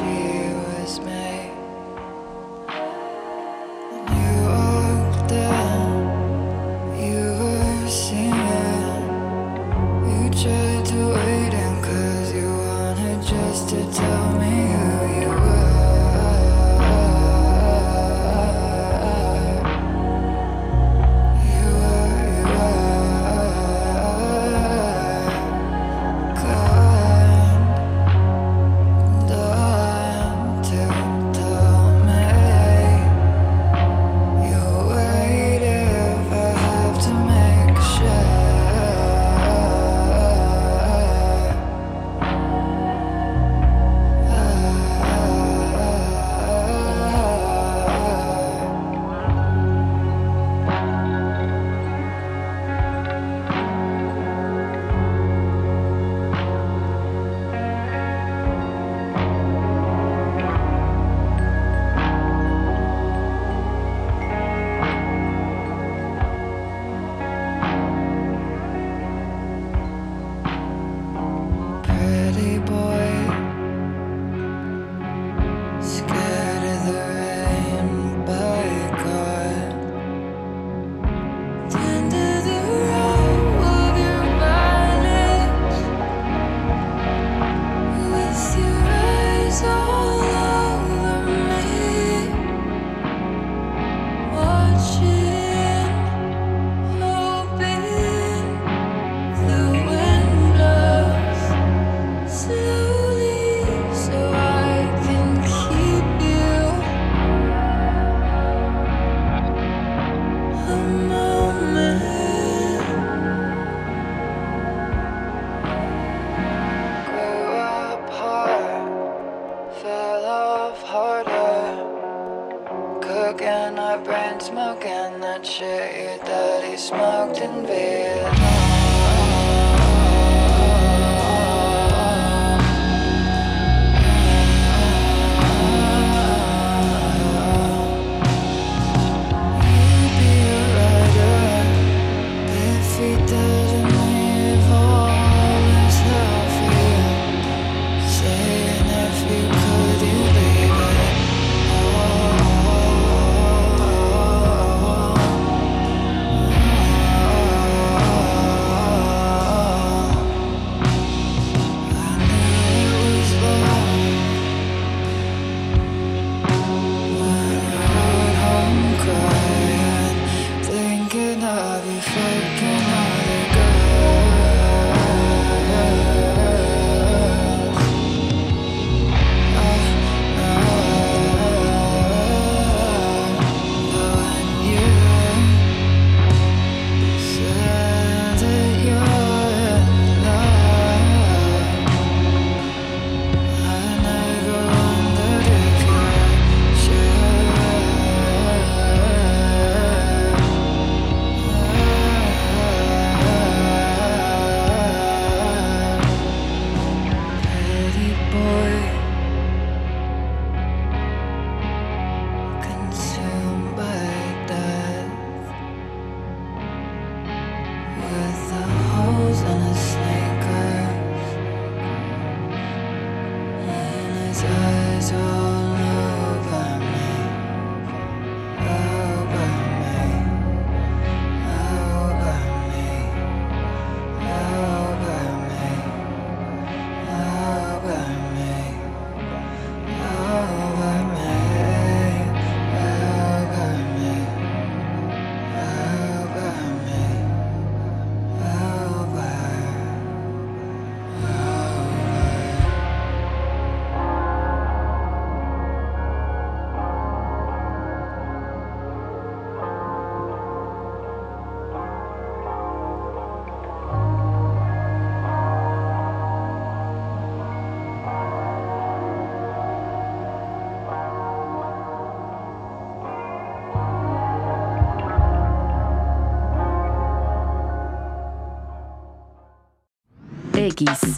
X,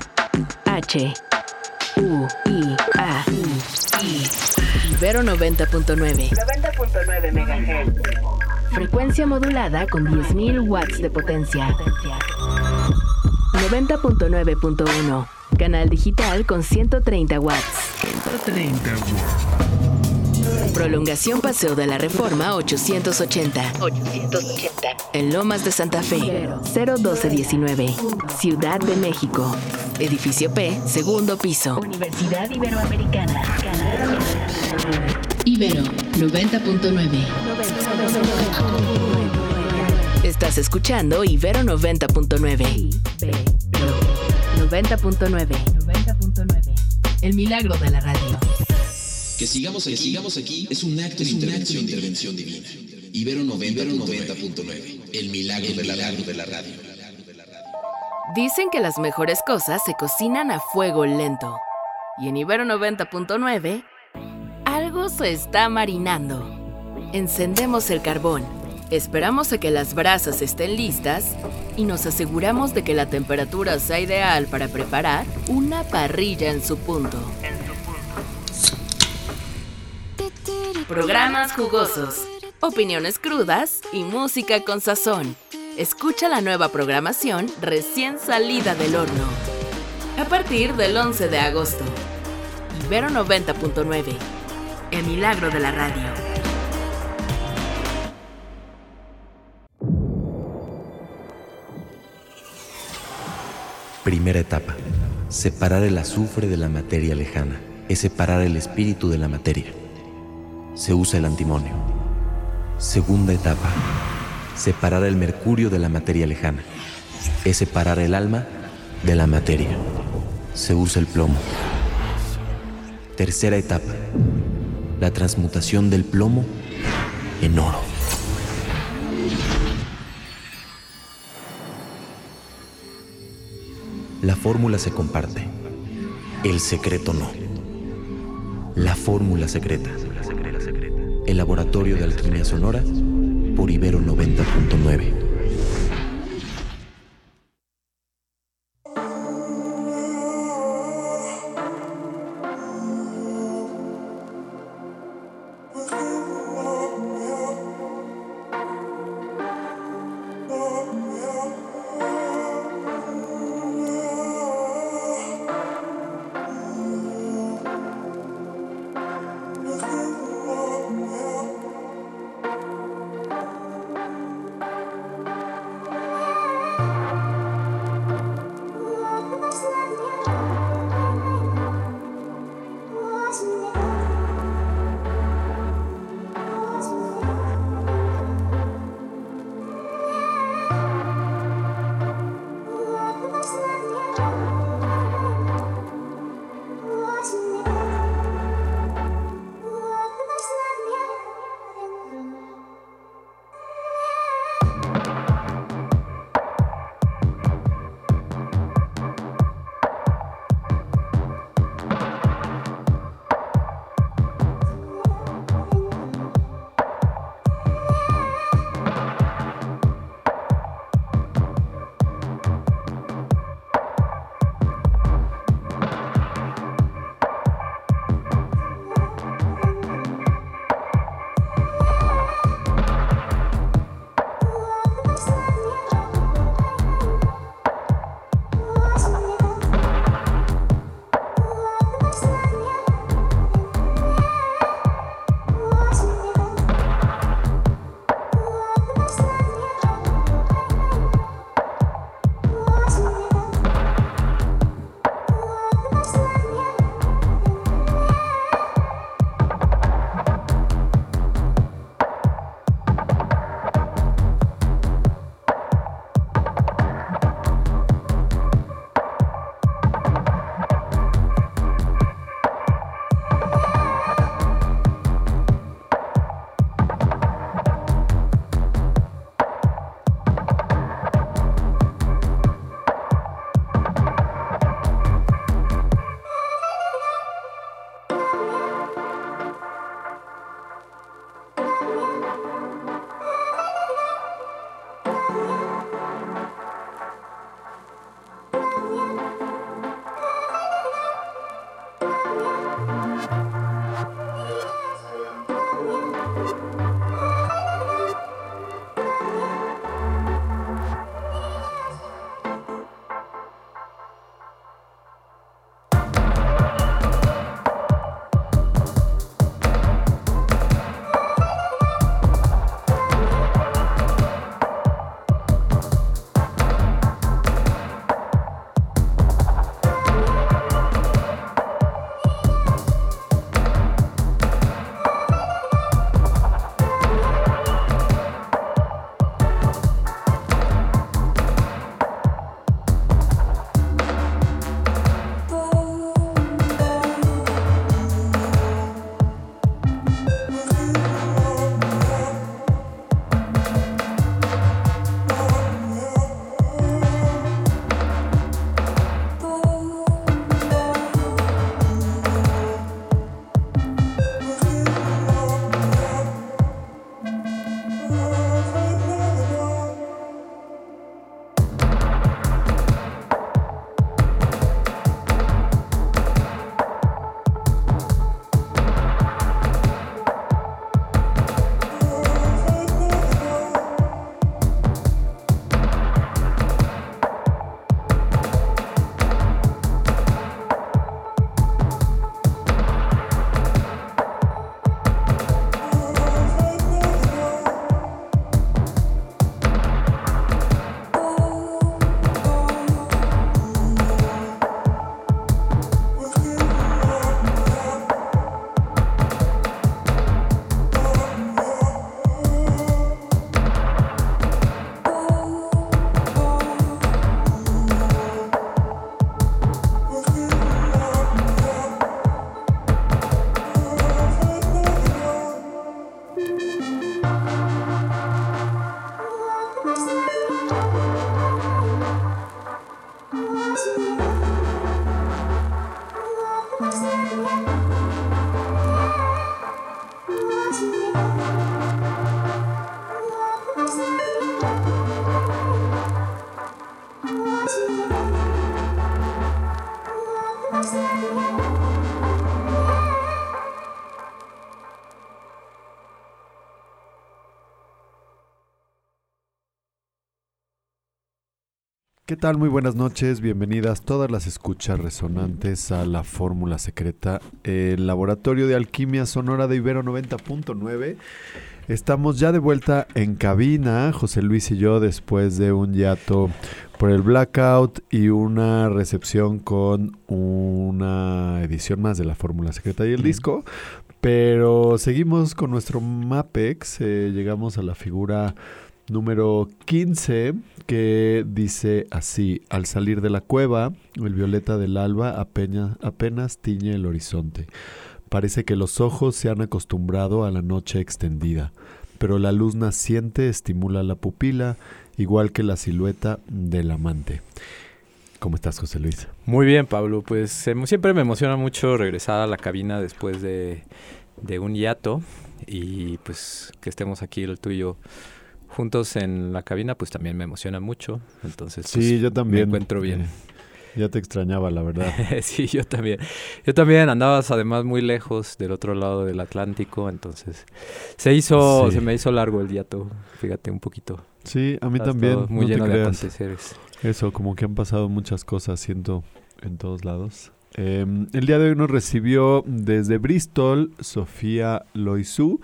H, U, I, A, I. Ibero 90.9. 90.9 MHz. Frecuencia modulada con 10.000 watts de potencia. 90.9.1. Canal digital con 130 watts. 30 Prolongación Paseo de la Reforma 880. En Lomas de Santa Fe. 01219. Ciudad de México. Edificio P, segundo piso. Universidad Iberoamericana. Ibero 90.9. Estás escuchando Ibero 90.9. 90.9. El milagro de la radio. Que sigamos aquí es un acto de intervención divina. Ibero 90.9. El milagro de la radio. Dicen que las mejores cosas se cocinan a fuego lento. Y en Ibero 90.9, algo se está marinando. Encendemos el carbón, esperamos a que las brasas estén listas y nos aseguramos de que la temperatura sea ideal para preparar una parrilla en su punto. Programas jugosos, opiniones crudas y música con sazón. Escucha la nueva programación recién salida del horno. A partir del 11 de agosto. Ibero 90.9. El milagro de la radio. Primera etapa. Separar el azufre de la materia lejana. Es separar el espíritu de la materia. Se usa el antimonio. Segunda etapa. Separar el mercurio de la materia lejana. Es separar el alma de la materia. Se usa el plomo. Tercera etapa. La transmutación del plomo en oro. La fórmula se comparte. El secreto no. La fórmula secreta. El laboratorio de alquimia sonora por Ibero 90.9. ¿Qué tal? Muy buenas noches, bienvenidas todas las escuchas resonantes a La Fórmula Secreta, el laboratorio de alquimia sonora de Ibero 90.9. Estamos ya de vuelta en cabina, José Luis y yo, después de un hiato por el blackout y una recepción con una edición más de La Fórmula Secreta y el disco. Pero seguimos con nuestro Mapex, llegamos a la figura número 15, que dice así: al salir de la cueva, el violeta del alba apenas tiñe el horizonte. Parece que los ojos se han acostumbrado a la noche extendida, pero la luz naciente estimula la pupila, igual que la silueta del amante. ¿Cómo estás, José Luis? Muy bien, Pablo. Pues siempre me emociona mucho regresar a la cabina después de un hiato, y pues que estemos aquí el tuyo juntos en la cabina, pues también me emociona mucho. Entonces, pues, sí, yo también me encuentro bien. Ya te extrañaba, la verdad. Sí, yo también. Yo también. Andabas además muy lejos del otro lado del Atlántico, entonces se me hizo largo el hiato, fíjate, un poquito. Sí, a mí también. Muy no lleno te de creas. aconteceres. Eso, como que han pasado muchas cosas, siento, en todos lados. El día de hoy nos recibió desde Bristol Sofía Loisou.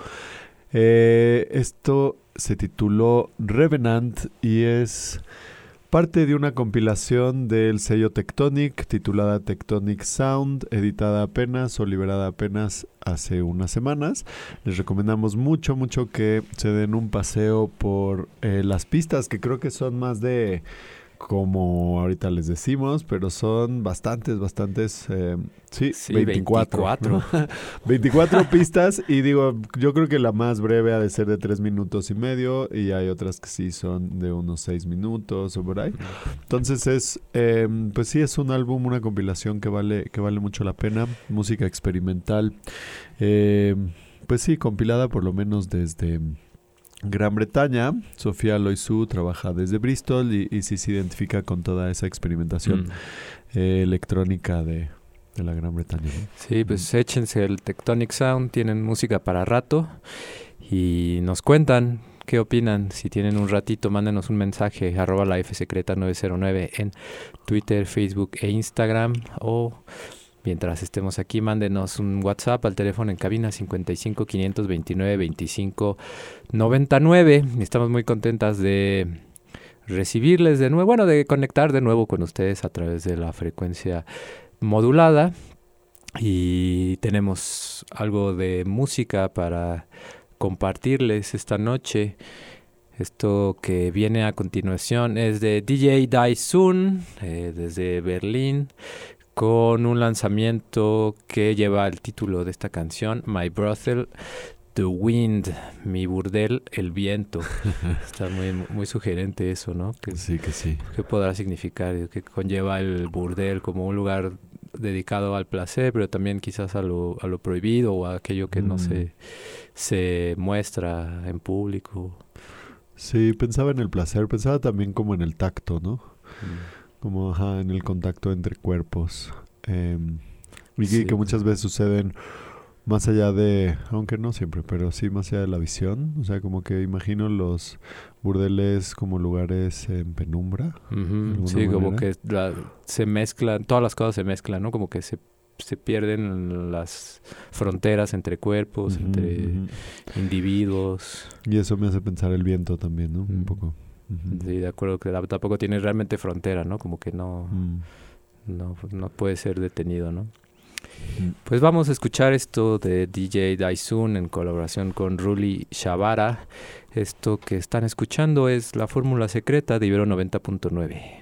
Esto se tituló Revenant y es parte de una compilación del sello Tectonic titulada Tectonic Sound, editada apenas o liberada apenas hace unas semanas. Les recomendamos mucho que se den un paseo por las pistas, que creo que son más de, como ahorita les decimos, pero son bastantes, 24. 24 pistas, y digo, yo creo que la más breve ha de ser de 3 minutos y medio, y hay otras que sí son de unos 6 minutos o por ahí. Entonces pues sí, es un álbum, una compilación que vale mucho la pena, música experimental, pues sí, compilada por lo menos desde Gran Bretaña. Sofía Loisou trabaja desde Bristol y sí se identifica con toda esa experimentación electrónica de la Gran Bretaña, ¿no? Sí, pues échense el Tectonic Sound, tienen música para rato y nos cuentan qué opinan. Si tienen un ratito, mándenos un mensaje @lafsecreta909 en Twitter, Facebook e Instagram, o mientras estemos aquí, mándenos un WhatsApp al teléfono en cabina 55 529 25 99. Estamos muy contentas de recibirles de nuevo, de conectar de nuevo con ustedes a través de la frecuencia modulada, y tenemos algo de música para compartirles esta noche. Esto que viene a continuación es de DJ Daisun, desde Berlín, con un lanzamiento que lleva el título de esta canción, My Brothel, The Wind, mi burdel, el viento. Está muy sugerente eso, ¿no? Sí, que sí. ¿Qué podrá significar? ¿Qué conlleva el burdel como un lugar dedicado al placer, pero también quizás a lo prohibido, o a aquello que no se muestra en público? Sí, pensaba en el placer, pensaba también como en el tacto, ¿no? Como en el contacto entre cuerpos, y sí, que muchas veces suceden más allá de, aunque no siempre, pero sí más allá de la visión. O sea, como que imagino los burdeles como lugares en penumbra. Sí, como que se mezclan, todas las cosas se mezclan, ¿no? Como que se pierden las fronteras entre cuerpos, entre individuos. Y eso me hace pensar el viento también, ¿no? Un poco. Sí, de acuerdo, que tampoco tiene realmente frontera, ¿no? Como que no puede ser detenido, ¿no? Pues vamos a escuchar esto de DJ Daisun en colaboración con Ruli Shabara. Esto que están escuchando es La Fórmula Secreta de Ibero 90.9.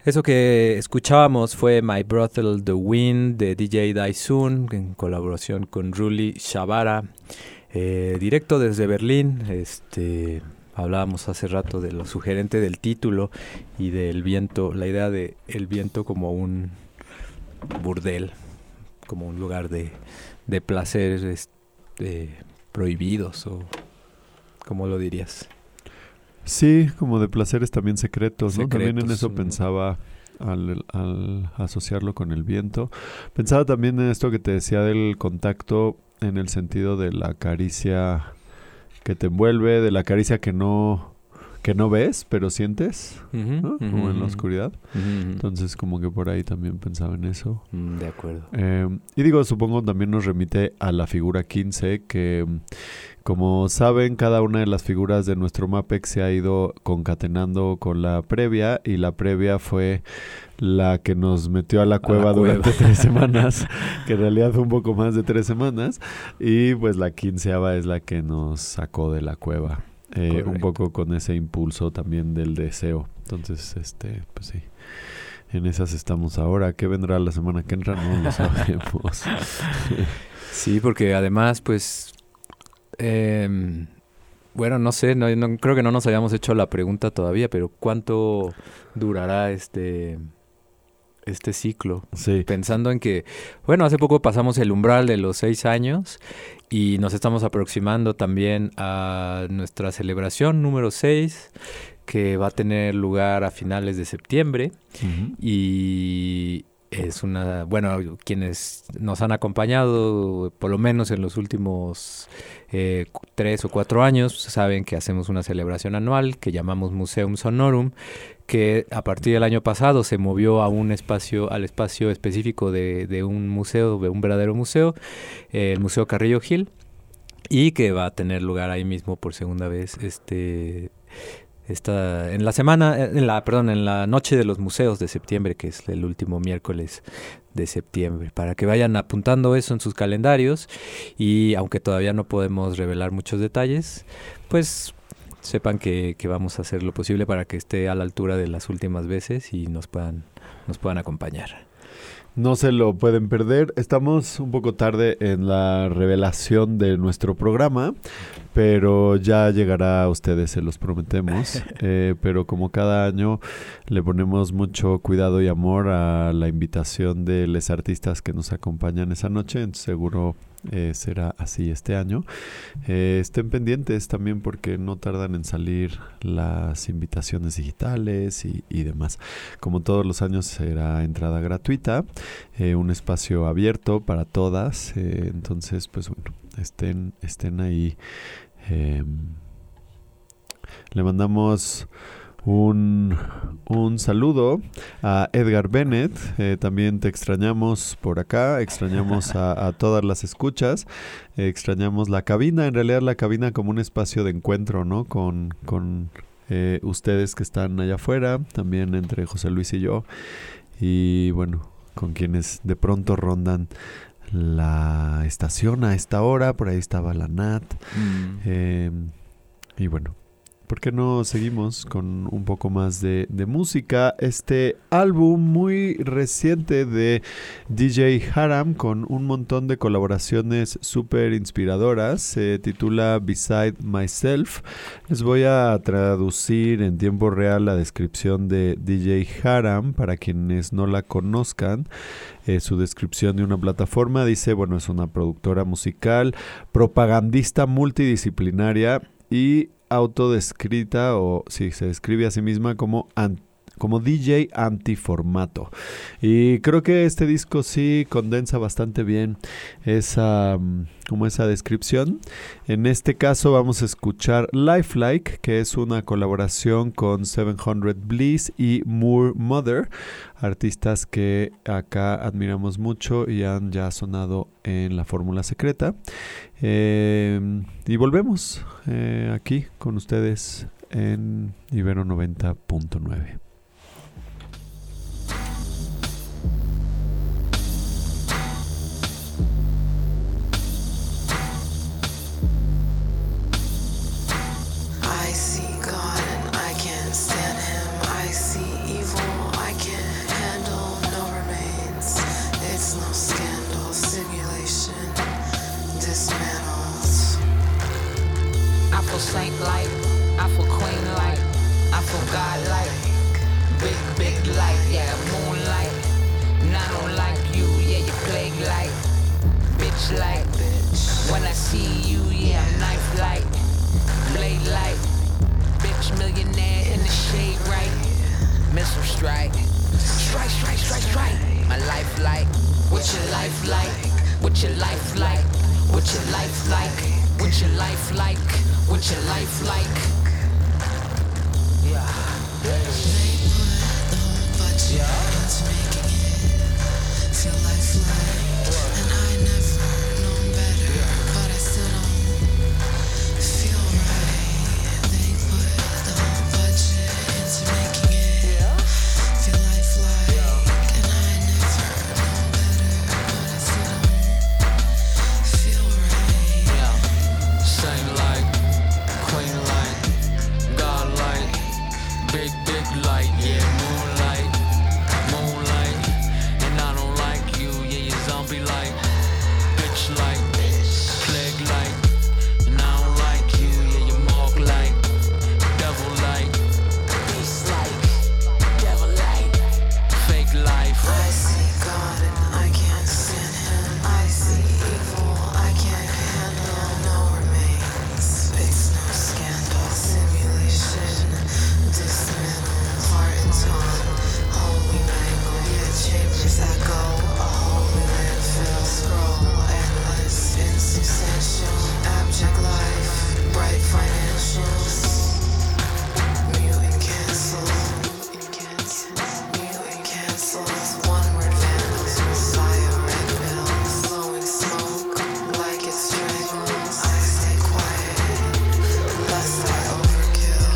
Eso que escuchábamos fue My Brothel The Wind de DJ Daisun en colaboración con Ruli Shabara, directo desde Berlín. Hablábamos hace rato de lo sugerente del título y del viento, la idea de el viento como un burdel, como un lugar de placeres prohibidos, o ¿cómo lo dirías? Sí, como de placeres también secretos, ¿no? Secretos, También en eso pensaba al asociarlo con el viento. Pensaba también en esto que te decía del contacto, en el sentido de la caricia que te envuelve, de la caricia que no ves, pero sientes, ¿no? Como en la oscuridad. Entonces, como que por ahí también pensaba en eso. De acuerdo. Y digo, supongo también nos remite a la figura 15, que como saben, cada una de las figuras de nuestro MAPEX se ha ido concatenando con la previa, y la previa fue la que nos metió a la cueva durante 3 semanas, que en realidad fue un poco más de 3 semanas, y pues la 15ª es la que nos sacó de la cueva. Un poco con ese impulso también del deseo. Entonces, pues sí, en esas estamos ahora. ¿Qué vendrá la semana que entra? No lo sabemos. Sí, porque además, pues, bueno, no sé, no, creo que no nos habíamos hecho la pregunta todavía, pero ¿cuánto durará este ciclo? Sí. Pensando en que, bueno, hace poco pasamos el umbral de los 6 años y nos estamos aproximando también a nuestra celebración número 6, que va a tener lugar a finales de septiembre. Y es bueno, quienes nos han acompañado, por lo menos en los últimos 3 o 4 años, saben que hacemos una celebración anual que llamamos Museum Sonorum, que a partir del año pasado se movió a al espacio específico de un museo, de un verdadero museo, el Museo Carrillo Gil, y que va a tener lugar ahí mismo por segunda vez en la noche de los museos de septiembre, que es el último miércoles de septiembre, para que vayan apuntando eso en sus calendarios. Y aunque todavía no podemos revelar muchos detalles, pues sepan que vamos a hacer lo posible para que esté a la altura de las últimas veces y nos puedan acompañar. No se lo pueden perder. Estamos un poco tarde en la revelación de nuestro programa, pero ya llegará a ustedes, se los prometemos. Pero como cada año le ponemos mucho cuidado y amor a la invitación de los artistas que nos acompañan esa noche, seguro será así este año. Estén pendientes también, porque no tardan en salir las invitaciones digitales y demás. Como todos los años será entrada gratuita, un espacio abierto para todas. Entonces, pues bueno, estén ahí. Le mandamos un saludo a Edgar Bennett. También te extrañamos por acá, extrañamos a todas las escuchas, extrañamos la cabina, en realidad la cabina como un espacio de encuentro, ¿no? Con ustedes que están allá afuera, también entre José Luis y yo, y bueno, con quienes de pronto rondan la estación a esta hora. Por ahí estaba la Nat. Y bueno, ¿por qué no seguimos con un poco más de música? Este álbum muy reciente de DJ Haram, con un montón de colaboraciones súper inspiradoras, se titula Beside Myself. Les voy a traducir en tiempo real la descripción de DJ Haram para quienes no la conozcan. Su descripción de una plataforma dice, bueno, es una productora musical, propagandista multidisciplinaria y autodescrita, o sí, se describe a sí misma como DJ antiformato. Y creo que este disco sí condensa bastante bien esa descripción. En este caso vamos a escuchar Lifelike, que es una colaboración con 700 Bliss y Moore Mother, artistas que acá admiramos mucho y han ya sonado en la Fórmula Secreta. Y volvemos aquí con ustedes en Ibero 90.9. I see God and I can't stand him. I see evil, I can't I feel queen like, I feel God like, big light, yeah, moonlight. And I don't like you, yeah, you plague like, bitch like. When I see you, yeah, I'm knife like, blade like, bitch millionaire in the shade right. Missile strike, strike. My life like, what your life like? What your life like? What your life like? What your life like? What your life like? Yeah. They put the whole budget into making it feel lifelike, and I never known better, but I still don't feel right. They put the whole budget into making it feel lifelike, and I never known better, but I still don't feel right. Yeah, same like, queen like, God like, big light, yeah, moonlight, and I don't like you, yeah, you zombie like, bitch like, plague like, and I don't like you, yeah, you morgue like, devil like, beast like, devil like, fake life. I see God and I can't stand him. I see evil, I can't handle. No remains, it's no scandal. Simulation, dismantle, heart and tongue, holy mangle. Yeah, chambers echo, a holy landfill. Scroll, endless, insubstantial, abject life, bright financials. Mute and cancel, mute and cancel. One word vandals, messiah, red pills, blowing smoke like it's strangles. I stay quiet, lest I overkill.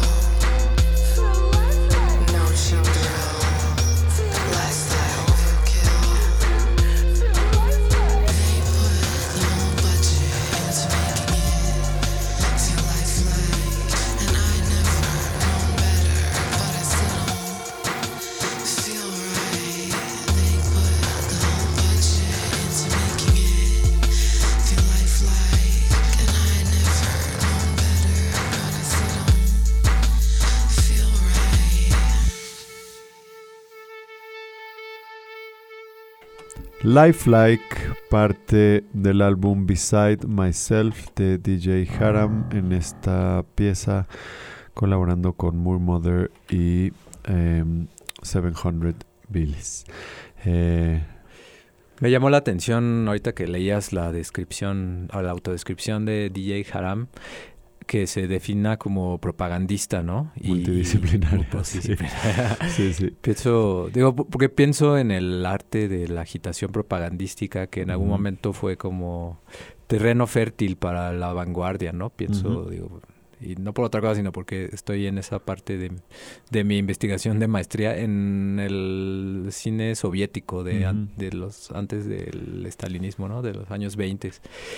No cheap drill, lest I overkill. They put the whole budget into making it feel lifelike, and I never known better, but I still don't feel right. They put the whole budget into making it feel lifelike, and I never known better, but I still don't feel right. Lifelike, parte del álbum Beside Myself de DJ Haram, en esta pieza colaborando con Moor Mother y 700 Billies. Me llamó la atención ahorita que leías la descripción o la autodescripción de DJ Haram, que se defina como propagandista, ¿no? Multidisciplinario. Sí. Porque pienso en el arte de la agitación propagandística, que en algún momento fue como terreno fértil para la vanguardia, ¿no? Pienso, y no por otra cosa, sino porque estoy en esa parte de mi investigación de maestría en el cine soviético de los antes del estalinismo, ¿no? De los años 20.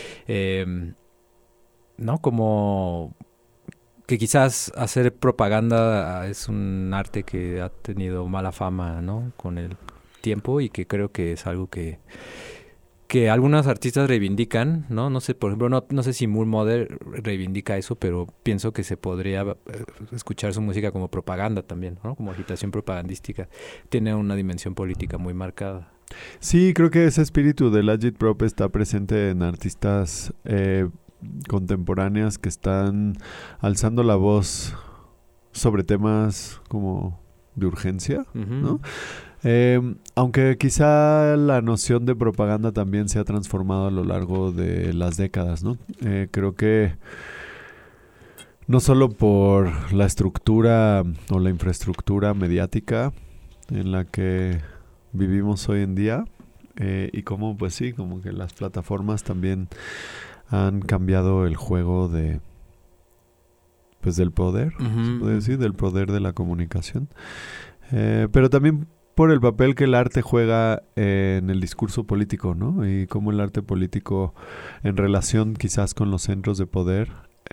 ¿No? Como que quizás hacer propaganda es un arte que ha tenido mala fama, ¿no? Con el tiempo, y que creo que es algo que algunos artistas reivindican, ¿no? No sé, por ejemplo, no sé si Moor Mother reivindica eso, pero pienso que se podría escuchar su música como propaganda también, ¿no? Como agitación propagandística. Tiene una dimensión política muy marcada. Sí, creo que ese espíritu del agitprop está presente en artistas contemporáneas que están alzando la voz sobre temas como de urgencia, ¿no? Aunque quizá la noción de propaganda también se ha transformado a lo largo de las décadas, ¿no? Creo que no solo por la estructura o la infraestructura mediática en la que vivimos hoy en día, y como, pues sí, como que las plataformas también han cambiado el juego del poder, se puede decir, del poder de la comunicación. Pero también por el papel que el arte juega en el discurso político, ¿no? Y cómo el arte político, en relación quizás con los centros de poder,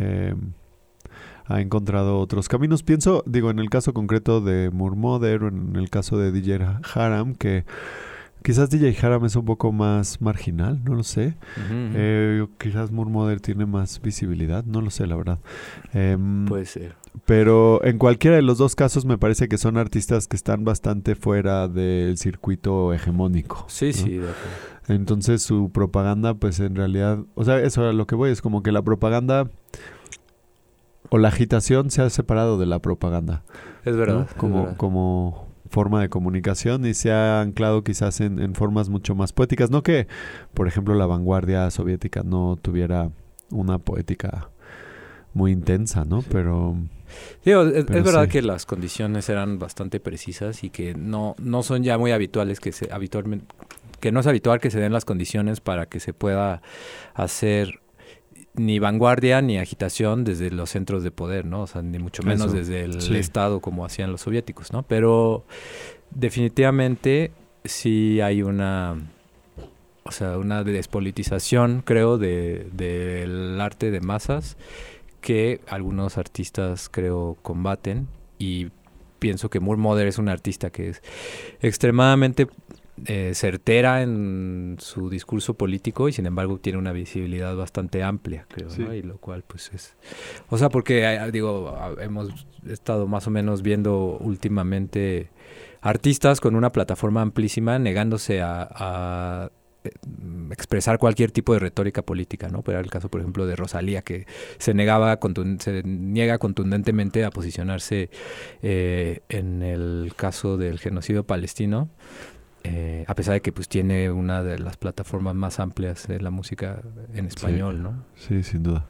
ha encontrado otros caminos. Pienso, en el caso concreto de Moor Mother, o en el caso de DJ Haram, que Quizás DJ Haram es un poco más marginal, no lo sé. Quizás Murmother tiene más visibilidad, no lo sé, la verdad. Puede ser. Pero en cualquiera de los dos casos me parece que son artistas que están bastante fuera del circuito hegemónico. Sí, ¿no? sí, de acuerdo. Entonces su propaganda, pues en realidad, o sea, eso a lo que voy es como que la propaganda o la agitación se ha separado de la propaganda. Es verdad. ¿no? Como forma de comunicación, y se ha anclado quizás en formas mucho más poéticas. No que, por ejemplo, la vanguardia soviética no tuviera una poética muy intensa, ¿no? Sí. Pero es verdad sí. que las condiciones eran bastante precisas y que no son ya muy habituales que no es habitual que se den las condiciones para que se pueda hacer ni vanguardia ni agitación desde los centros de poder, ¿no? O sea, ni mucho menos Eso, desde el sí. Estado como hacían los soviéticos, ¿no? Pero definitivamente sí hay una despolitización, creo, del arte de masas que algunos artistas, creo, combaten, y pienso que Murmother es un artista que es extremadamente certera en su discurso político y sin embargo tiene una visibilidad bastante amplia, creo, Sí. ¿no? Y lo cual pues es... O sea, porque hemos estado más o menos viendo últimamente artistas con una plataforma amplísima negándose a expresar cualquier tipo de retórica política, ¿no? Pero era el caso, por ejemplo, de Rosalía, que se niega contundentemente a posicionarse en el caso del genocidio palestino, a pesar de que pues tiene una de las plataformas más amplias de la música en español, sí. ¿no? Sí, sin duda.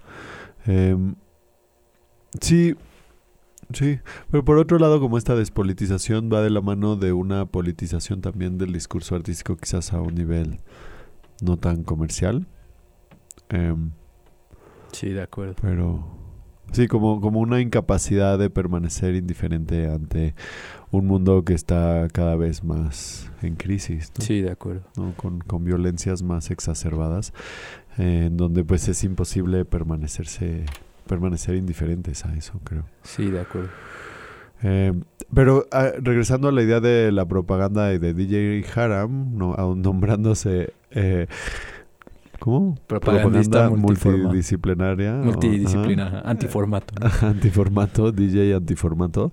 Sí, pero por otro lado, como esta despolitización va de la mano de una politización también del discurso artístico, quizás a un nivel no tan comercial. Sí, de acuerdo. Pero sí, como una incapacidad de permanecer indiferente ante un mundo que está cada vez más en crisis, ¿no? Sí, de acuerdo. ¿No? Con violencias más exacerbadas, en donde pues es imposible permanecer indiferentes a eso, creo. Sí, de acuerdo. Pero regresando a la idea de la propaganda y de DJ Haram, aún nombrándose ¿cómo? Propagandista multidisciplinaria. Antiformato, ¿no? Antiformato, DJ antiformato.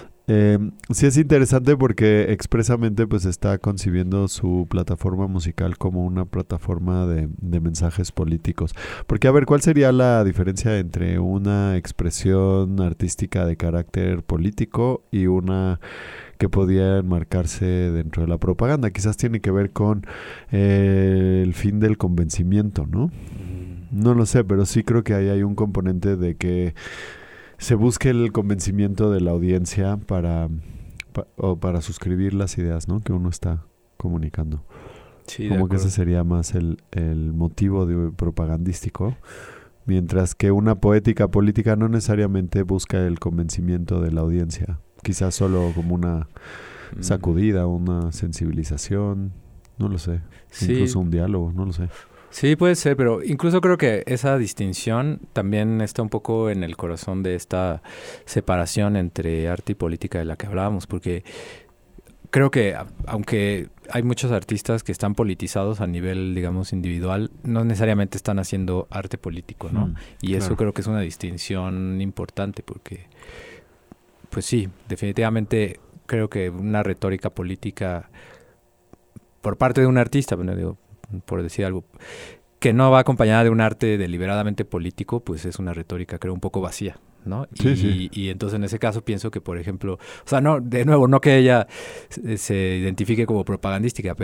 Sí es interesante porque expresamente pues está concibiendo su plataforma musical como una plataforma de mensajes políticos. Porque a ver, ¿cuál sería la diferencia entre una expresión artística de carácter político y una que podía enmarcarse dentro de la propaganda? Quizás tiene que ver con el fin del convencimiento, ¿no? No lo sé, pero sí creo que ahí hay un componente de que se busque el convencimiento de la audiencia para suscribir las ideas, ¿no? Que uno está comunicando. Sí, como que ese sería más el motivo propagandístico, mientras que una poética política no necesariamente busca el convencimiento de la audiencia. Quizás solo como una sacudida, una sensibilización, no lo sé. Sí. Incluso un diálogo, no lo sé. Sí, puede ser, pero incluso creo que esa distinción también está un poco en el corazón de esta separación entre arte y política de la que hablábamos, porque creo que aunque hay muchos artistas que están politizados a nivel, digamos, individual, no necesariamente están haciendo arte político, ¿no? Y eso claro. creo que es una distinción importante porque, pues sí, definitivamente creo que una retórica política por parte de un artista, bueno, digo, por decir algo, que no va acompañada de un arte deliberadamente político, pues es una retórica, creo, un poco vacía, ¿no? Sí. Y entonces en ese caso pienso que, por ejemplo, o sea, no, de nuevo, no que ella se identifique como propagandista,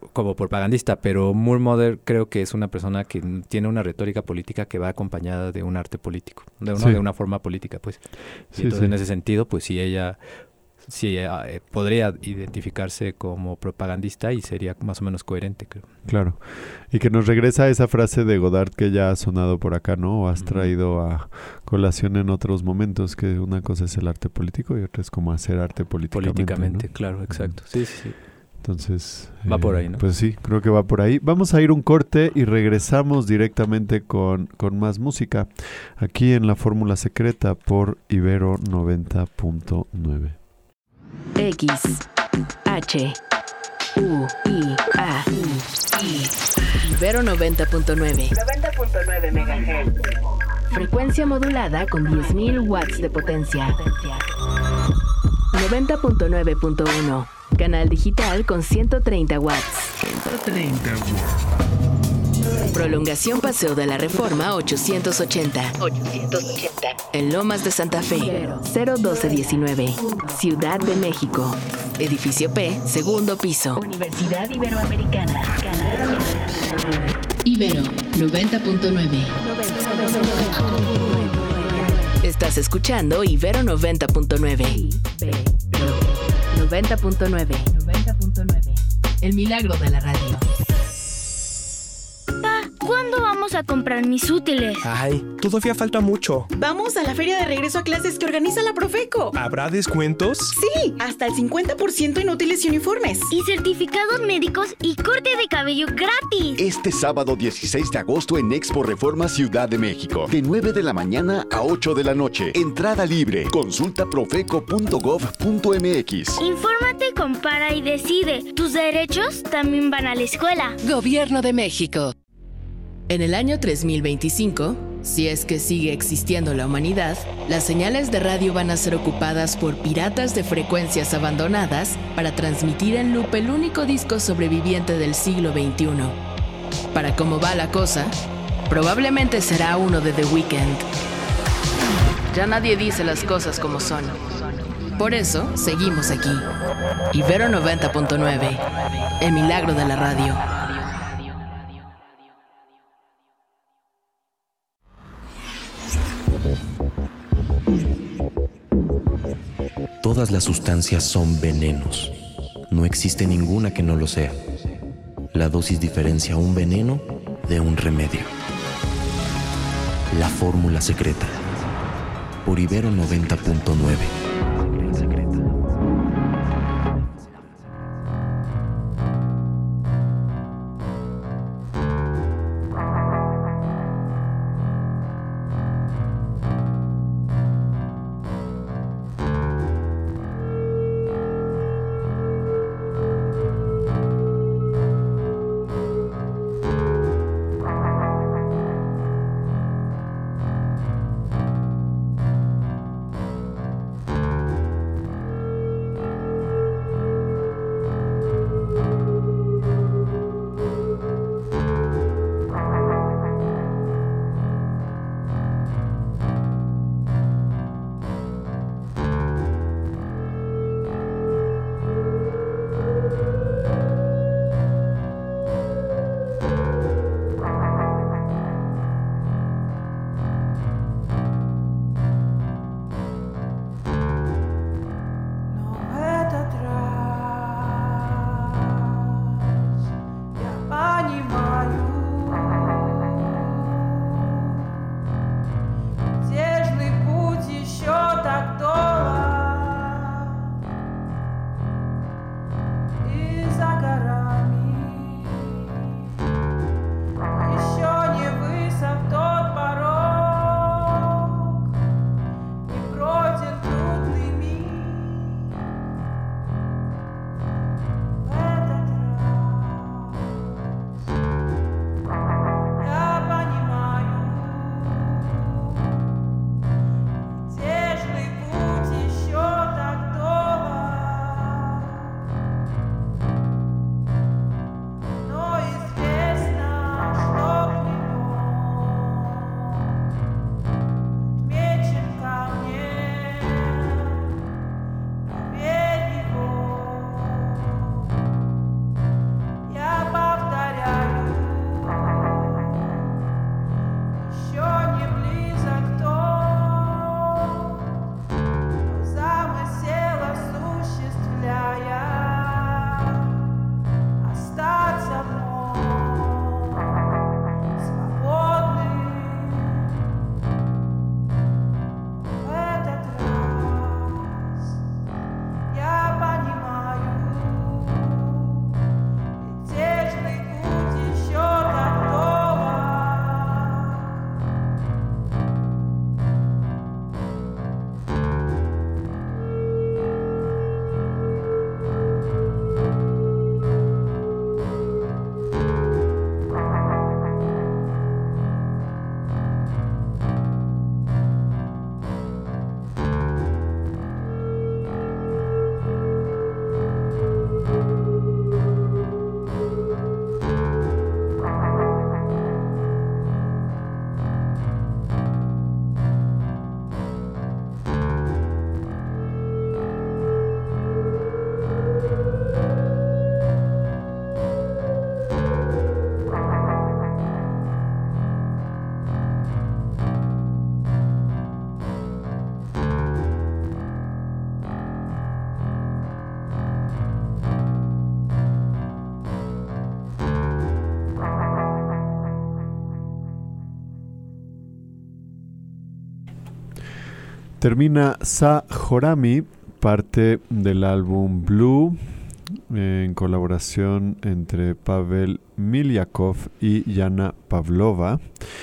pero Murmother creo que es una persona que tiene una retórica política que va acompañada de un arte político, de una forma política, pues. Y entonces en ese sentido, pues si ella podría identificarse como propagandista y sería más o menos coherente, creo. Claro. Y que nos regresa a esa frase de Godard que ya ha sonado por acá, ¿no? O has traído a colación en otros momentos, que una cosa es el arte político y otra es como hacer arte políticamente, ¿no? Claro, exacto. Sí. Entonces... Va por ahí, ¿no? Pues sí, creo que va por ahí. Vamos a ir un corte y regresamos directamente con más música aquí en La Fórmula Secreta por Ibero 90.9. X, H, Ibero 90.9. 90.9 MHz. Frecuencia modulada con 10.000 watts de potencia. 90.9.1. Canal digital con 130 watts. Prolongación Paseo de la Reforma 880. En Lomas de Santa Fe. 01219. Ciudad de México. Edificio P, segundo piso. Universidad Iberoamericana. Ibero 90.9. Estás escuchando Ibero 90.9. 90.9. El milagro de la radio. ¿Cuándo vamos a comprar mis útiles? Ay, todavía falta mucho. Vamos a la feria de regreso a clases que organiza la Profeco. ¿Habrá descuentos? Sí, hasta el 50% en útiles y uniformes. Y certificados médicos y corte de cabello gratis. Este sábado 16 de agosto en Expo Reforma Ciudad de México. De 9 de la mañana a 8 de la noche. Entrada libre. Consulta profeco.gov.mx. Infórmate, compara y decide. Tus derechos también van a la escuela. Gobierno de México. En el año 3025, si es que sigue existiendo la humanidad, las señales de radio van a ser ocupadas por piratas de frecuencias abandonadas para transmitir en loop el único disco sobreviviente del siglo XXI. Para cómo va la cosa, probablemente será uno de The Weeknd. Ya nadie dice las cosas como son. Por eso, seguimos aquí. Ibero 90.9, el milagro de la radio. Todas las sustancias son venenos. No existe ninguna que no lo sea. La dosis diferencia un veneno de un remedio. La fórmula secreta. Por Ibero 90.9. Termina Sa Jorami, parte del álbum Blue, en colaboración entre Pavel Milyakov y Yana Pavlova.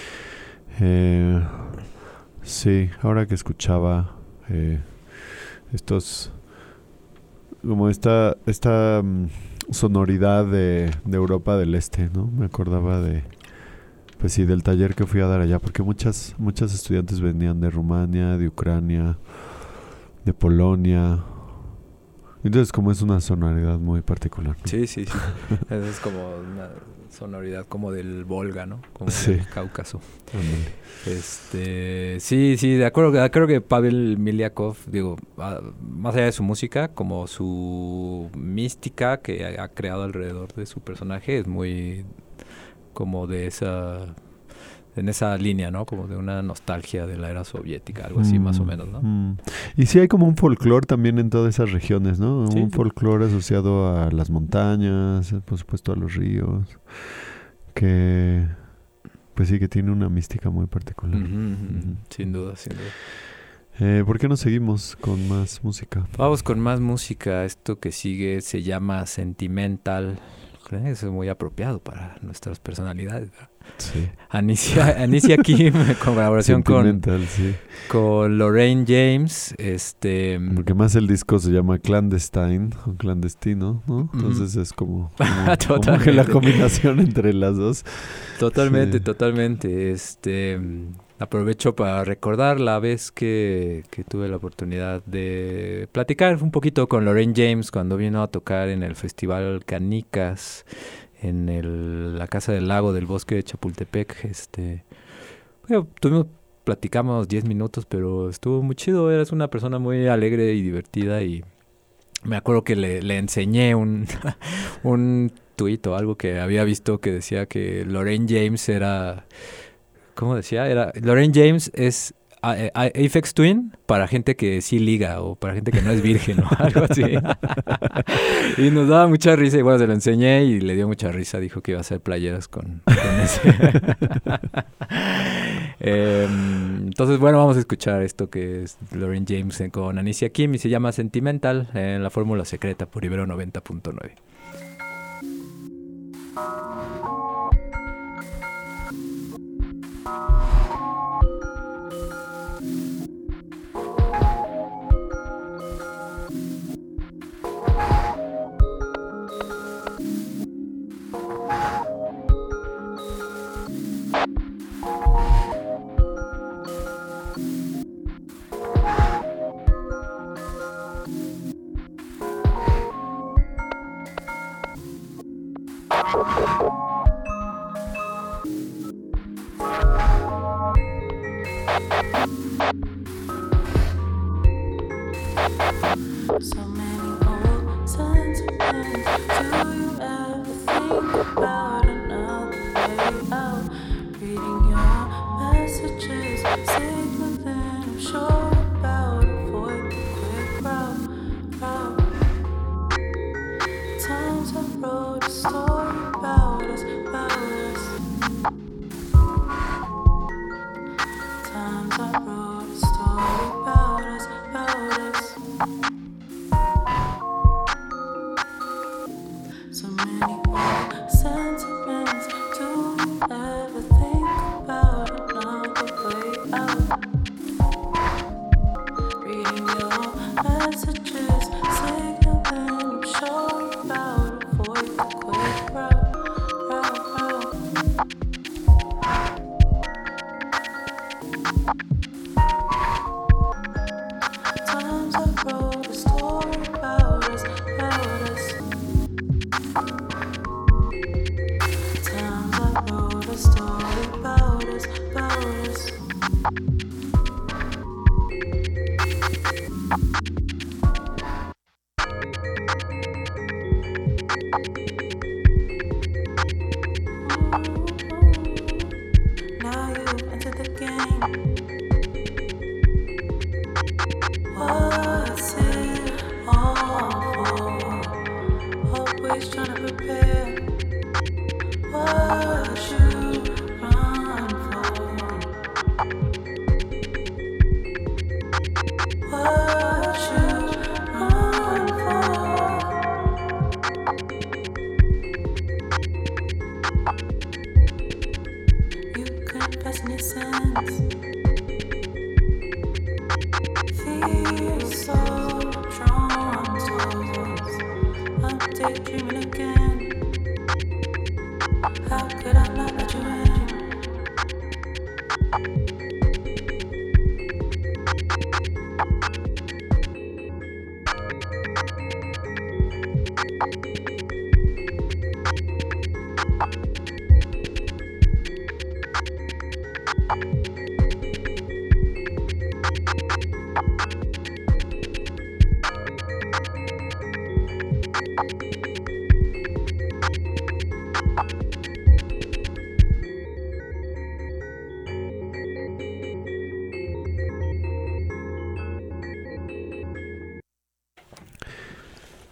Sí, ahora que escuchaba estos, como esta sonoridad de Europa del Este, ¿no? Me acordaba pues sí, del taller que fui a dar allá, porque muchas estudiantes venían de Rumania, de Ucrania, de Polonia. Entonces, como es una sonoridad muy particular, ¿no? Sí. Es como una sonoridad como del Volga, ¿no? Como sí. del Cáucaso. Sí, de acuerdo. Creo que Pavel Milyakov, digo, más allá de su música, como su mística que ha creado alrededor de su personaje, es muy como en esa línea, ¿no? Como de una nostalgia de la era soviética, algo así más o menos, ¿no? Y sí hay como un folclore también en todas esas regiones, ¿no? Sí. Un folclore asociado a las montañas, por supuesto a los ríos, que pues sí, que tiene una mística muy particular. Sin duda. ¿Por qué no seguimos con más música? Vamos con más música. Esto que sigue se llama Sentimental. Eso es muy apropiado para nuestras personalidades, ¿verdad? Sí. Anicia Kim, en colaboración con Lorraine James. Porque más el disco se llama Clandestine, o Clandestino, ¿no? Entonces es como que la combinación entre las dos. Totalmente. Aprovecho para recordar la vez que tuve la oportunidad de platicar un poquito con Lorraine James cuando vino a tocar en el Festival Canicas en la Casa del Lago del Bosque de Chapultepec. Platicamos 10 minutos, pero estuvo muy chido. Eres una persona muy alegre y divertida y me acuerdo que le enseñé un tuit o algo que había visto que decía que Lorraine James era... ¿Cómo decía? Lorraine James es Aphex Twin para gente que sí liga o para gente que no es virgen o algo así. Y nos daba mucha risa y bueno, se lo enseñé y le dio mucha risa. Dijo que iba a hacer playeras con ese. Entonces, bueno, vamos a escuchar esto que es Lorraine James con Anicia Kim y se llama Sentimental en la Fórmula Secreta por Ibero 90.9. So many old sentiments. Do you ever think about another way out? Reading your messages, signaling I'm sure about. Avoid the quick route. Times I wrote a story about us. Times I wrote a story about us. So many old sentiments. Do you ever think about another way out?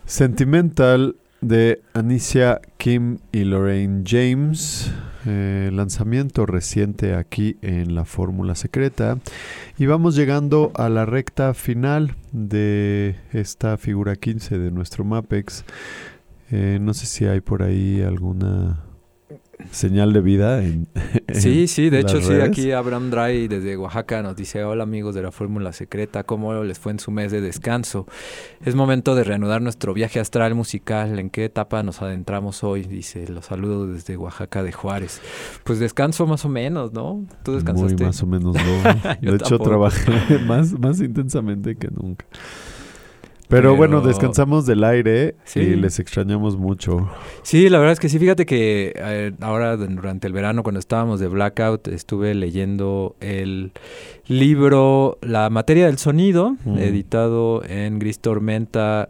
Sentimental de Anicia Kim y Lorraine James, lanzamiento reciente aquí en la Fórmula Secreta, y vamos llegando a la recta final de esta figura 15 de nuestro Mapex. No sé si hay por ahí alguna señal de vida sí, de hecho redes. Sí, aquí Abraham Dry desde Oaxaca nos dice: hola amigos de la Fórmula Secreta, ¿cómo les fue en su mes de descanso? Es momento de reanudar nuestro viaje astral musical. ¿En qué etapa nos adentramos hoy? Dice, los saludos desde Oaxaca de Juárez. Pues descanso más o menos, ¿no? ¿Tú descansaste? Muy más o menos, no. De hecho trabajé más intensamente que nunca. Pero bueno, descansamos del aire, sí, y les extrañamos mucho. Sí, la verdad es que sí. Fíjate que ahora durante el verano, cuando estábamos de blackout, estuve leyendo el libro La materia del sonido, editado en Gris Tormenta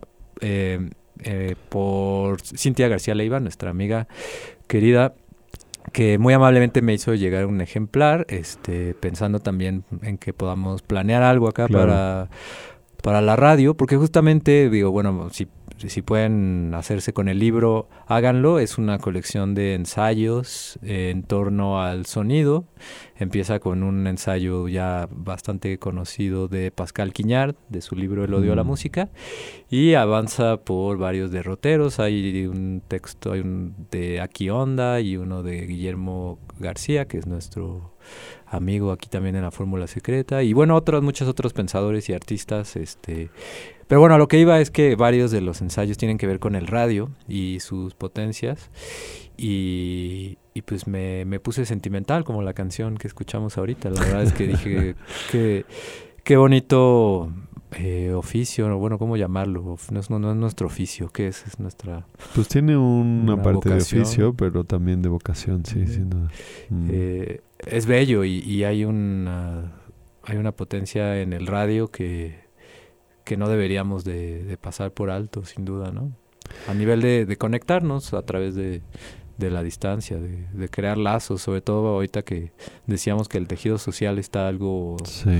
por Cintia García Leiva, nuestra amiga querida, que muy amablemente me hizo llegar un ejemplar, pensando también en que podamos planear algo acá, claro, para la radio, porque justamente digo, bueno, si pueden hacerse con el libro, háganlo. Es una colección de ensayos en torno al sonido. Empieza con un ensayo ya bastante conocido de Pascal Quignard, de su libro El odio a la música, y avanza por varios derroteros. Hay un texto de Aki Onda y uno de Guillermo García, que es nuestro amigo aquí también en la Fórmula Secreta, y bueno, muchos otros pensadores y artistas, pero bueno, a lo que iba es que varios de los ensayos tienen que ver con el radio y sus potencias, y pues me puse sentimental, como la canción que escuchamos ahorita. La verdad es que dije qué bonito oficio, bueno, ¿cómo llamarlo? No es nuestro oficio, ¿qué es? Es nuestra... Pues tiene una parte vocación, de oficio, pero también de vocación, sí, sin duda. Es bello y hay una potencia en el radio que no deberíamos de pasar por alto, sin duda, ¿no? A nivel de conectarnos a través de la distancia, de crear lazos, sobre todo ahorita que decíamos que el tejido social está algo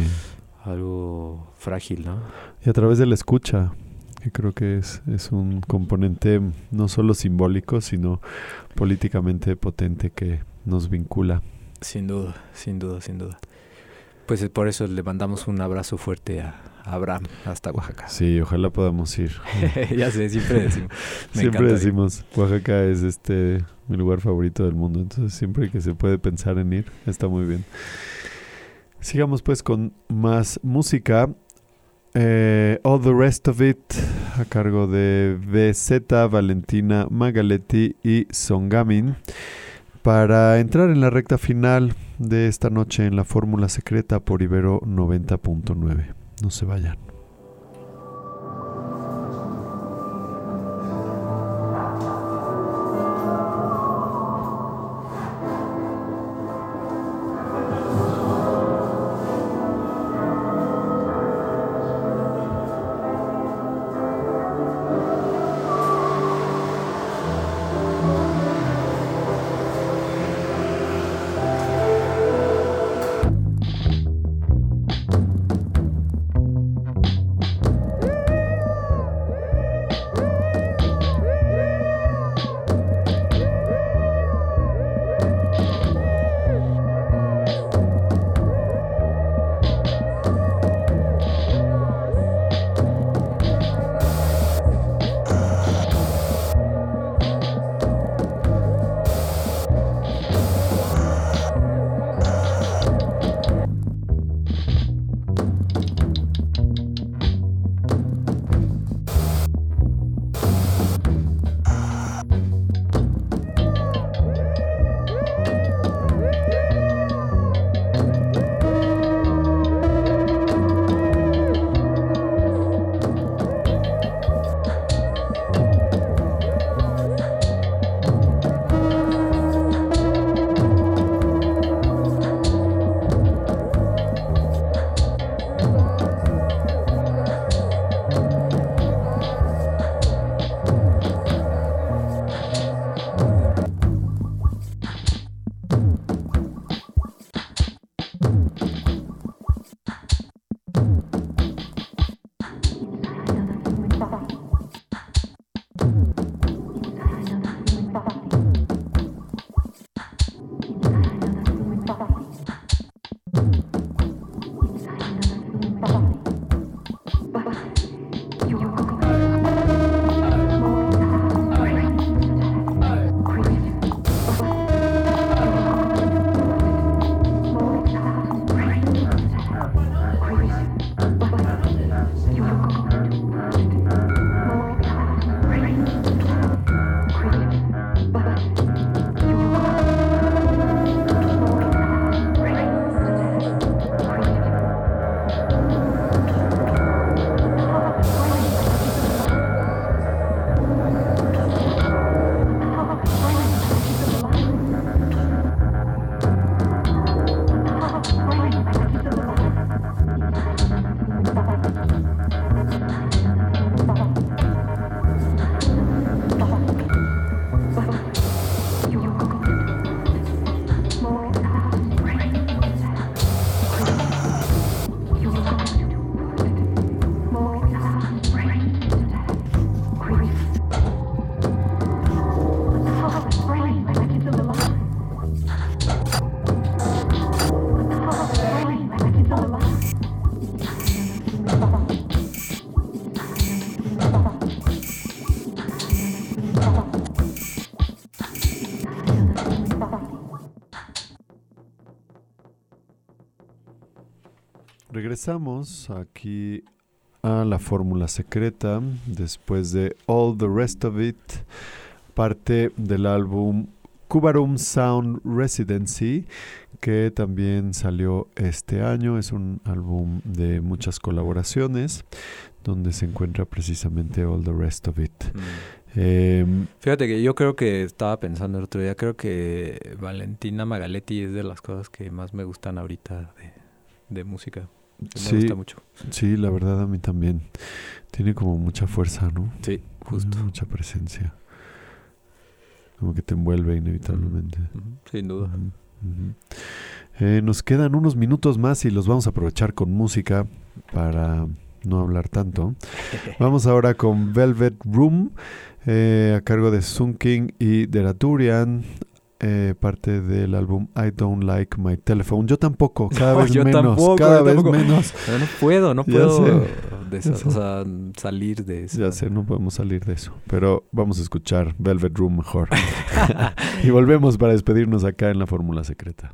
frágil, ¿no? Y a través de la escucha, que creo que es un componente no solo simbólico, sino políticamente potente que nos vincula. Sin duda. Pues por eso le mandamos un abrazo fuerte a Abraham hasta Oaxaca. Sí, ojalá podamos ir. Ya sé, siempre decimos. Siempre decimos, Oaxaca es mi lugar favorito del mundo, entonces siempre que se puede pensar en ir, está muy bien. Sigamos pues con más música. All the Rest of It, a cargo de BZ, Valentina Magaletti y Songamin, para entrar en la recta final de esta noche en la Fórmula Secreta por Ibero 90.9. No se vayan. Regresamos aquí a la fórmula secreta después de All the Rest of It, parte del álbum Cubarum Sound Residency, que también salió este año. Es un álbum de muchas colaboraciones donde se encuentra precisamente All the Rest of It. Fíjate que yo creo que estaba pensando el otro día, creo que Valentina Magaletti es de las cosas que más me gustan ahorita de música. Me gusta mucho. Sí, la verdad a mí también. Tiene como mucha fuerza, ¿no? Sí, justo. Mucha presencia. Como que te envuelve inevitablemente. Sin duda. Nos quedan unos minutos más y los vamos a aprovechar con música para no hablar tanto. Vamos ahora con Velvet Room, a cargo de Sun King y Deraturian, parte del álbum I Don't Like My Telephone. Yo tampoco, cada vez menos. Pero no puedo salir de eso. Ya sé, no podemos salir de eso. Pero vamos a escuchar Velvet Room mejor. Y volvemos para despedirnos acá en la Fórmula Secreta.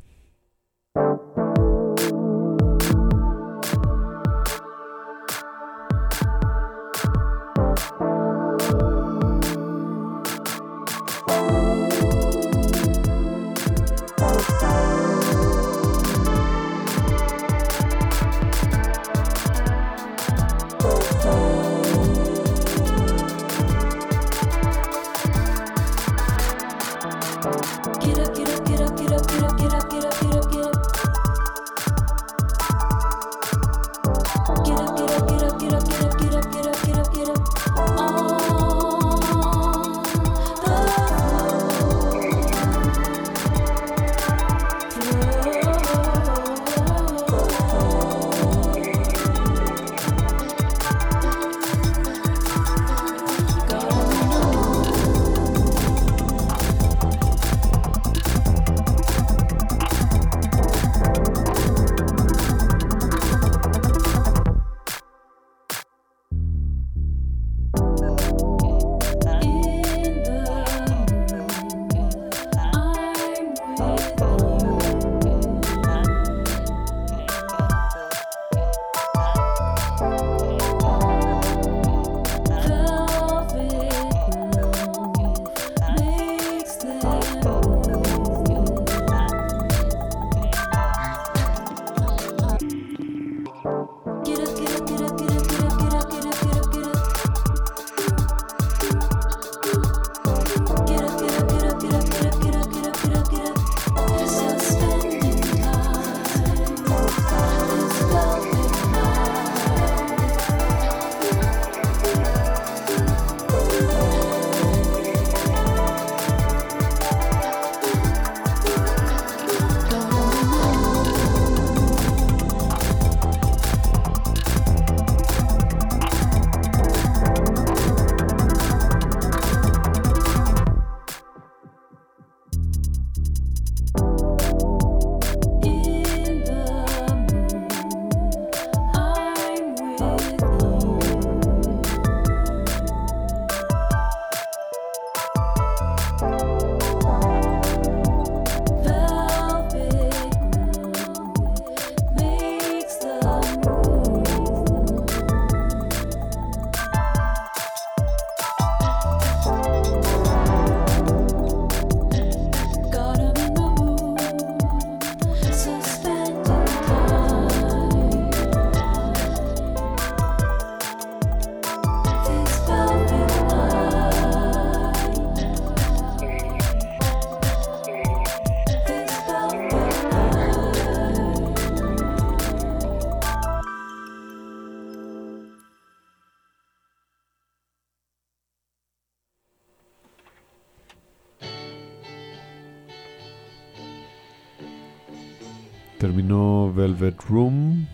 Terminó Velvet Room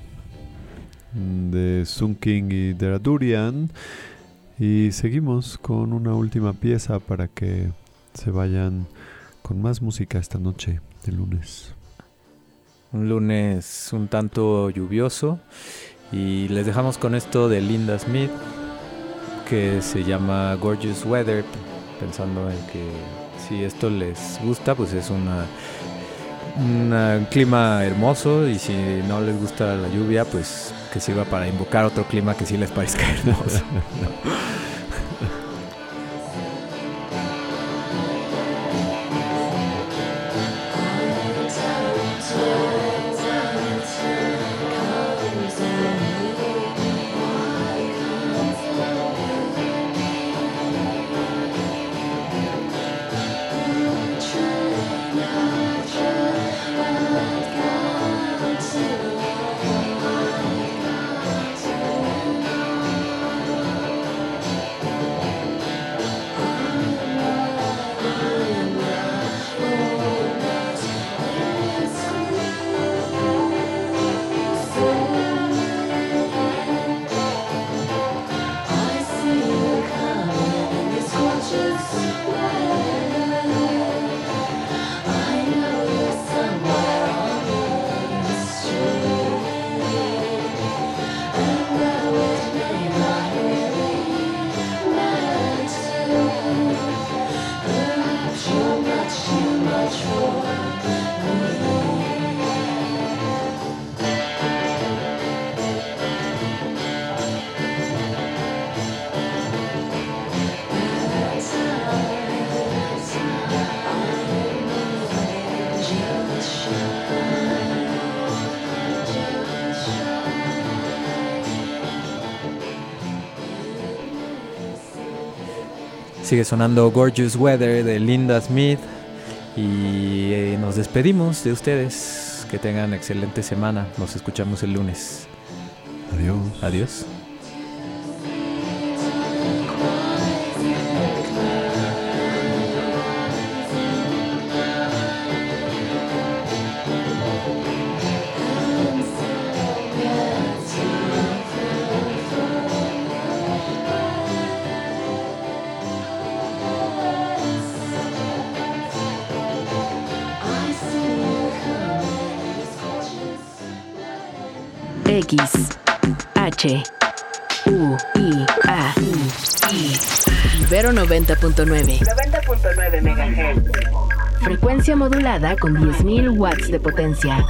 de Sun King y Deraturian y seguimos con una última pieza para que se vayan con más música esta noche de lunes. Un lunes un tanto lluvioso y les dejamos con esto de Linda Smith que se llama Gorgeous Weather, pensando en que si esto les gusta pues es una Un clima hermoso, y si no les gusta la lluvia, pues que sirva para invocar otro clima que sí les parezca hermoso. Sigue sonando Gorgeous Weather de Linda Smith y nos despedimos de ustedes. Que tengan excelente semana. Nos escuchamos el lunes. Adiós. Adiós. X, H, U, I, A, I. Ibero 90.9. 90.9 MHz. Frecuencia modulada con 10.000 watts de potencia.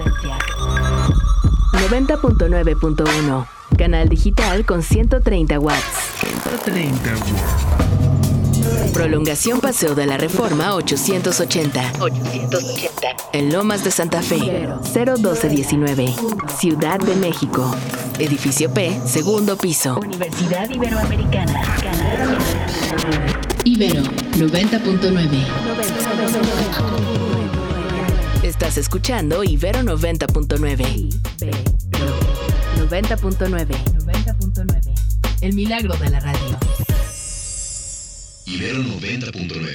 90.9.1. Canal digital con 130 watts. 130 watts. Prolongación Paseo de la Reforma 880. En Lomas de Santa Fe. 01219. Ciudad de México. Edificio P, segundo piso. Universidad Iberoamericana. Ibero 90.9. Estás escuchando Ibero 90.9. 90.9. El milagro de la radio. Ibero 90.9.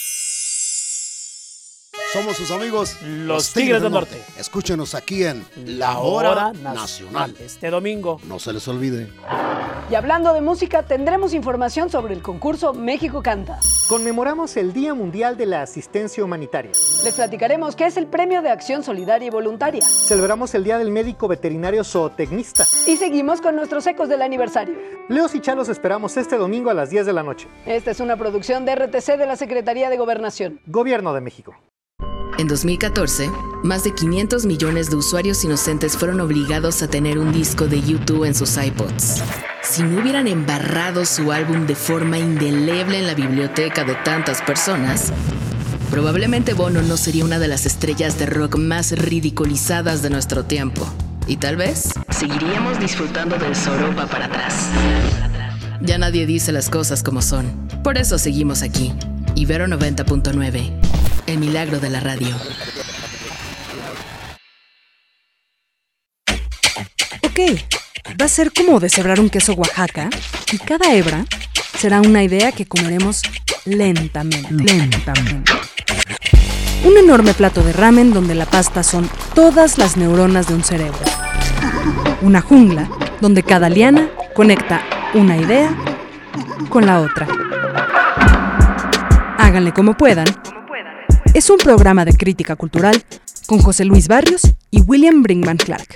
Somos sus amigos los Tigres del Norte. Escúchenos aquí en La Hora Nacional. Este domingo. No se les olvide. Y hablando de música, tendremos información sobre el concurso México Canta. Conmemoramos el Día Mundial de la Asistencia Humanitaria. Les platicaremos qué es el Premio de Acción Solidaria y Voluntaria. Celebramos el Día del Médico Veterinario Zootecnista. Y seguimos con nuestros ecos del aniversario. Leos y Chalos esperamos este domingo a las 10 de la noche. Esta es una producción de RTC de la Secretaría de Gobernación. Gobierno de México. En 2014, más de 500 millones de usuarios inocentes fueron obligados a tener un disco de U2 en sus iPods. Si no hubieran embarrado su álbum de forma indeleble en la biblioteca de tantas personas, probablemente Bono no sería una de las estrellas de rock más ridiculizadas de nuestro tiempo. Y tal vez seguiríamos disfrutando del Soropa para atrás. Ya nadie dice las cosas como son. Por eso seguimos aquí. Ibero 90.9. El milagro de la radio. Ok, va a ser como deshebrar un queso Oaxaca y cada hebra será una idea que comeremos lentamente. Un enorme plato de ramen donde la pasta son todas las neuronas de un cerebro. Una jungla donde cada liana conecta una idea con la otra. Háganle como puedan. Es un programa de crítica cultural con José Luis Barrios y William Brinkman Clark.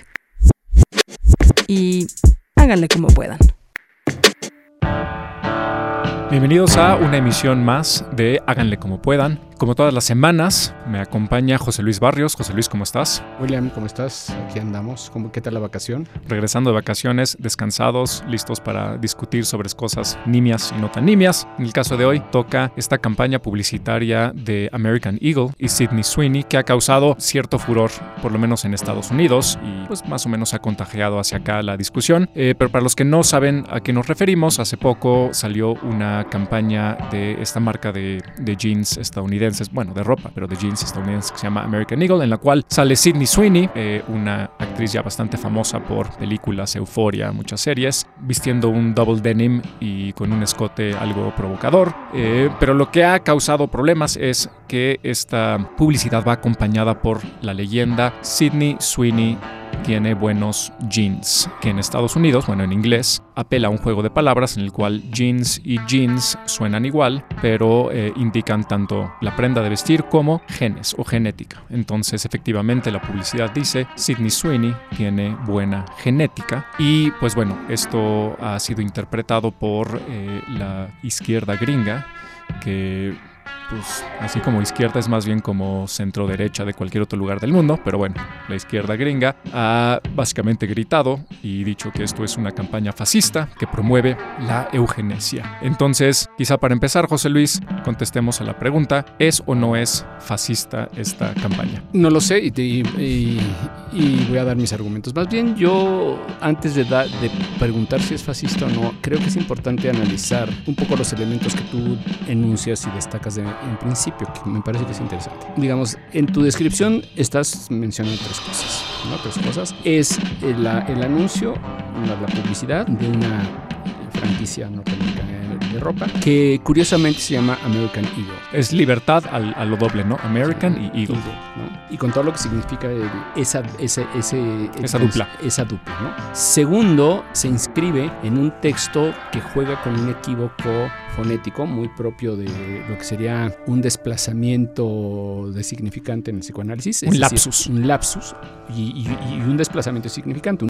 Y háganle como puedan. Bienvenidos a una emisión más de Háganle como puedan, Como todas las semanas, me acompaña José Luis Barrios. José Luis, ¿cómo estás? William, ¿cómo estás? Aquí andamos. ¿Qué tal la vacación? Regresando de vacaciones, descansados, listos para discutir sobre cosas nimias y no tan nimias. En el caso de hoy, toca esta campaña publicitaria de American Eagle y Sydney Sweeney, que ha causado cierto furor, por lo menos en Estados Unidos, y pues más o menos ha contagiado hacia acá la discusión. Pero para los que no saben a qué nos referimos, hace poco salió una campaña de esta marca de jeans estadounidenses, bueno, de ropa, pero de jeans estadounidenses, que se llama American Eagle, en la cual sale Sydney Sweeney, una actriz ya bastante famosa por películas, Euphoria, muchas series, vistiendo un double denim y con un escote algo provocador. Pero lo que ha causado problemas es que esta publicidad va acompañada por la leyenda Sydney Sweeney tiene buenos jeans, que en Estados Unidos, bueno, en inglés, apela a un juego de palabras en el cual jeans y jeans suenan igual, pero indican tanto la prenda de vestir como genes o genética. Entonces, efectivamente, la publicidad dice Sydney Sweeney tiene buena genética y, pues bueno, esto ha sido interpretado por la izquierda gringa, que pues así como izquierda es más bien como centro derecha de cualquier otro lugar del mundo, pero bueno, la izquierda gringa ha básicamente gritado y dicho que esto es una campaña fascista que promueve la eugenesia. Entonces, quizá para empezar, José Luis, contestemos a la pregunta, ¿es o no es fascista esta campaña? No lo sé y voy a dar mis argumentos. Más bien, yo antes de preguntar si es fascista o no, creo que es importante analizar un poco los elementos que tú enuncias y destacas en principio, que me parece que es interesante. Digamos, en tu descripción estás mencionando tres cosas, ¿no? Tres cosas. Es el anuncio, la publicidad de una franquicia norteamericana de ropa, que curiosamente se llama American Eagle. Es libertad a lo doble, ¿no? American y Eagle. ¿No? Y con todo lo que significa esa dupla. Esa dupla, ¿no? Segundo, se inscribe en un texto que juega con un equívoco fonético muy propio de lo que sería un desplazamiento de significante en el psicoanálisis. Un lapsus. Un lapsus y un desplazamiento significante.